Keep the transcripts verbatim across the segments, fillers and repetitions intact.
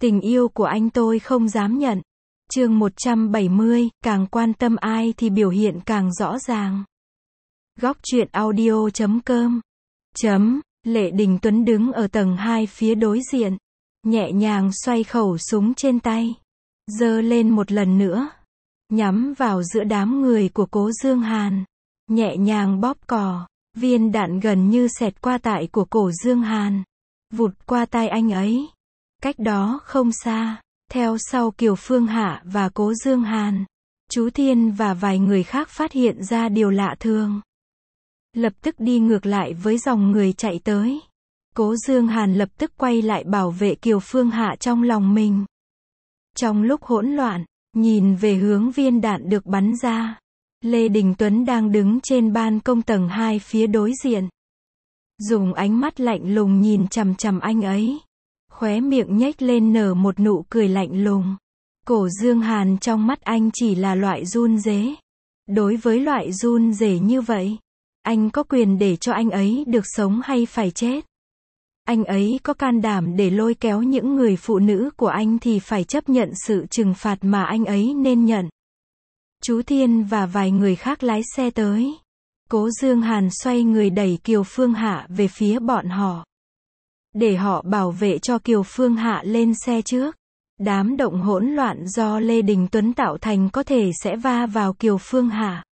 Tình yêu của anh tôi không dám nhận. Chương một trăm bảy mươi, càng quan tâm ai thì biểu hiện càng rõ ràng. Góc truyện audio chấm com. Chấm, Lệ Đình Tuấn đứng ở tầng hai phía đối diện. Nhẹ nhàng xoay khẩu súng trên tay. Giơ lên một lần nữa. Nhắm vào giữa đám người của Cố Dương Hàn. Nhẹ nhàng bóp cò. Viên đạn gần như xẹt qua tai của cổ Dương Hàn. Vụt qua tai anh ấy. Cách đó không xa, theo sau Kiều Phương Hạ và Cố Dương Hàn, chú Thiên và vài người khác phát hiện ra điều lạ thường. Lập tức đi ngược lại với dòng người chạy tới. Cố Dương Hàn lập tức quay lại bảo vệ Kiều Phương Hạ trong lòng mình. Trong lúc hỗn loạn, nhìn về hướng viên đạn được bắn ra, Lê Đình Tuấn đang đứng trên ban công tầng hai phía đối diện. Dùng ánh mắt lạnh lùng nhìn chằm chằm anh ấy. Khóe miệng nhếch lên nở một nụ cười lạnh lùng. Cổ Dương Hàn trong mắt anh chỉ là loại run rế. Đối với loại run rế như vậy, anh có quyền để cho anh ấy được sống hay phải chết. Anh ấy có can đảm để lôi kéo những người phụ nữ của anh thì phải chấp nhận sự trừng phạt mà anh ấy nên nhận. Chú Thiên và vài người khác lái xe tới. Cố Dương Hàn xoay người đẩy Kiều Phương Hạ về phía bọn họ. Để họ bảo vệ cho Kiều Phương Hạ lên xe trước. Đám động hỗn loạn do Lê Đình Tuấn tạo thành có thể sẽ va vào Kiều Phương Hạ.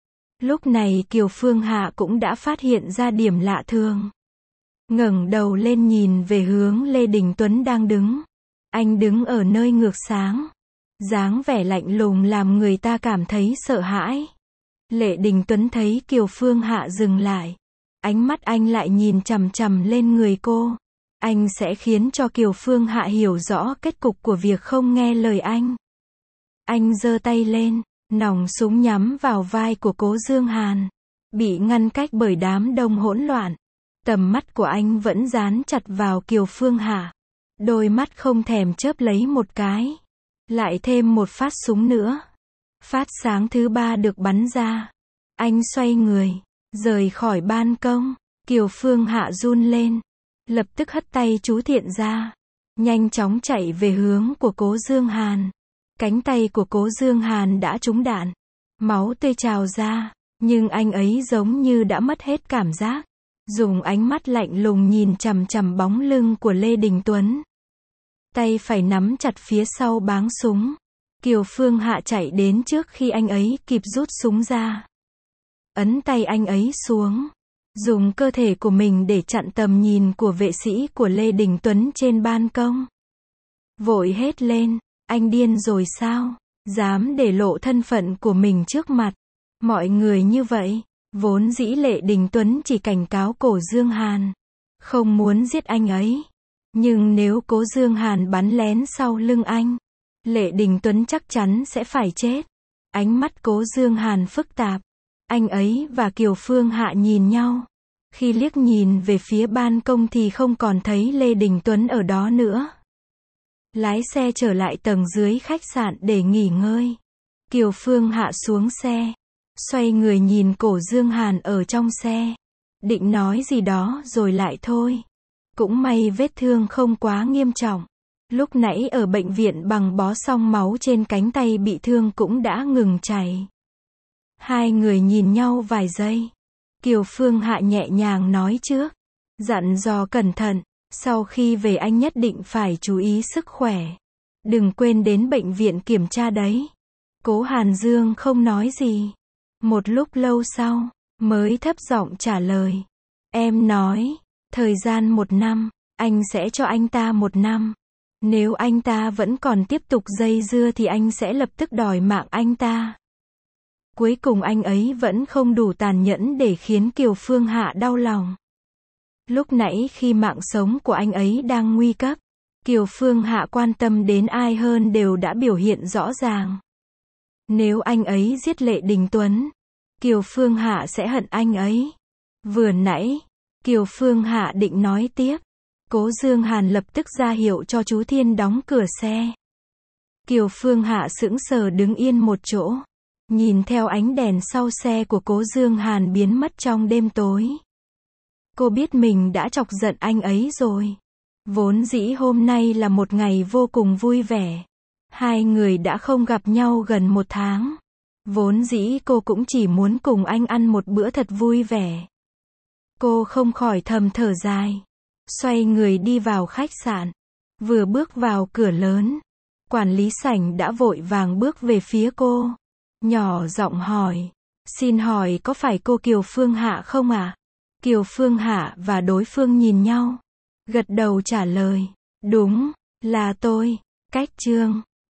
Lúc này Kiều Phương Hạ cũng đã phát hiện ra điểm lạ thường. Ngẩng đầu lên nhìn về hướng Lê Đình Tuấn đang đứng. Anh đứng ở nơi ngược sáng. Dáng vẻ lạnh lùng làm người ta cảm thấy sợ hãi. Lê Đình Tuấn thấy Kiều Phương Hạ dừng lại. Ánh mắt anh lại nhìn chằm chằm lên người cô. Anh sẽ khiến cho Kiều Phương Hạ hiểu rõ kết cục của việc không nghe lời anh. Anh giơ tay lên, nòng súng nhắm vào vai của Cố Dương Hàn. Bị ngăn cách bởi đám đông hỗn loạn. Tầm mắt của anh vẫn dán chặt vào Kiều Phương Hạ. Đôi mắt không thèm chớp lấy một cái. Lại thêm một phát súng nữa. Phát sáng thứ ba được bắn ra. Anh xoay người, rời khỏi ban công. Kiều Phương Hạ run lên. Lập tức hất tay chú Thiện ra. Nhanh chóng chạy về hướng của Cố Dương Hàn. Cánh tay của Cố Dương Hàn đã trúng đạn. Máu tươi trào ra. Nhưng anh ấy giống như đã mất hết cảm giác. Dùng ánh mắt lạnh lùng nhìn chằm chằm bóng lưng của Lê Đình Tuấn. Tay phải nắm chặt phía sau báng súng. Kiều Phương Hạ chạy đến trước khi anh ấy kịp rút súng ra. Ấn tay anh ấy xuống. Dùng cơ thể của mình để chặn tầm nhìn của vệ sĩ của Lê Đình Tuấn trên ban công. Vội hét lên, anh điên rồi sao? Dám để lộ thân phận của mình trước mặt mọi người như vậy. Vốn dĩ Lê Đình Tuấn chỉ cảnh cáo Cổ Dương Hàn, không muốn giết anh ấy. Nhưng nếu Cố Dương Hàn bắn lén sau lưng anh, Lê Đình Tuấn chắc chắn sẽ phải chết. Ánh mắt Cố Dương Hàn phức tạp. Anh ấy và Kiều Phương Hạ nhìn nhau. Khi liếc nhìn về phía ban công thì không còn thấy Lê Đình Tuấn ở đó nữa. Lái xe trở lại tầng dưới khách sạn để nghỉ ngơi. Kiều Phương Hạ xuống xe. Xoay người nhìn Cổ Dương Hàn ở trong xe. Định nói gì đó rồi lại thôi. Cũng may vết thương không quá nghiêm trọng. Lúc nãy ở bệnh viện bằng bó xong máu trên cánh tay bị thương cũng đã ngừng chảy. Hai người nhìn nhau vài giây. Kiều Phương Hạ nhẹ nhàng nói trước. Dặn dò cẩn thận. Sau khi về anh nhất định phải chú ý sức khỏe. Đừng quên đến bệnh viện kiểm tra đấy. Cố Hàn Dương không nói gì. Một lúc lâu sau, mới thấp giọng trả lời. Em nói, thời gian một năm, anh sẽ cho anh ta một năm. Nếu anh ta vẫn còn tiếp tục dây dưa thì anh sẽ lập tức đòi mạng anh ta. Cuối cùng anh ấy vẫn không đủ tàn nhẫn để khiến Kiều Phương Hạ đau lòng. Lúc nãy khi mạng sống của anh ấy đang nguy cấp, Kiều Phương Hạ quan tâm đến ai hơn đều đã biểu hiện rõ ràng. Nếu anh ấy giết Lê Đình Tuấn, Kiều Phương Hạ sẽ hận anh ấy. Vừa nãy, Kiều Phương Hạ định nói tiếp. Cố Dương Hàn lập tức ra hiệu cho chú Thiên đóng cửa xe. Kiều Phương Hạ sững sờ đứng yên một chỗ. Nhìn theo ánh đèn sau xe của Cố Dương Hàn biến mất trong đêm tối. Cô biết mình đã chọc giận anh ấy rồi. Vốn dĩ hôm nay là một ngày vô cùng vui vẻ. Hai người đã không gặp nhau gần một tháng. Vốn dĩ cô cũng chỉ muốn cùng anh ăn một bữa thật vui vẻ. Cô không khỏi thầm thở dài. Xoay người đi vào khách sạn. Vừa bước vào cửa lớn, quản lý sảnh đã vội vàng bước về phía cô. Nhỏ giọng hỏi. Xin hỏi có phải cô Kiều Phương Hạ không ạ? À? Kiều Phương Hạ và đối phương nhìn nhau. Gật đầu trả lời. Đúng, là tôi. Cách chương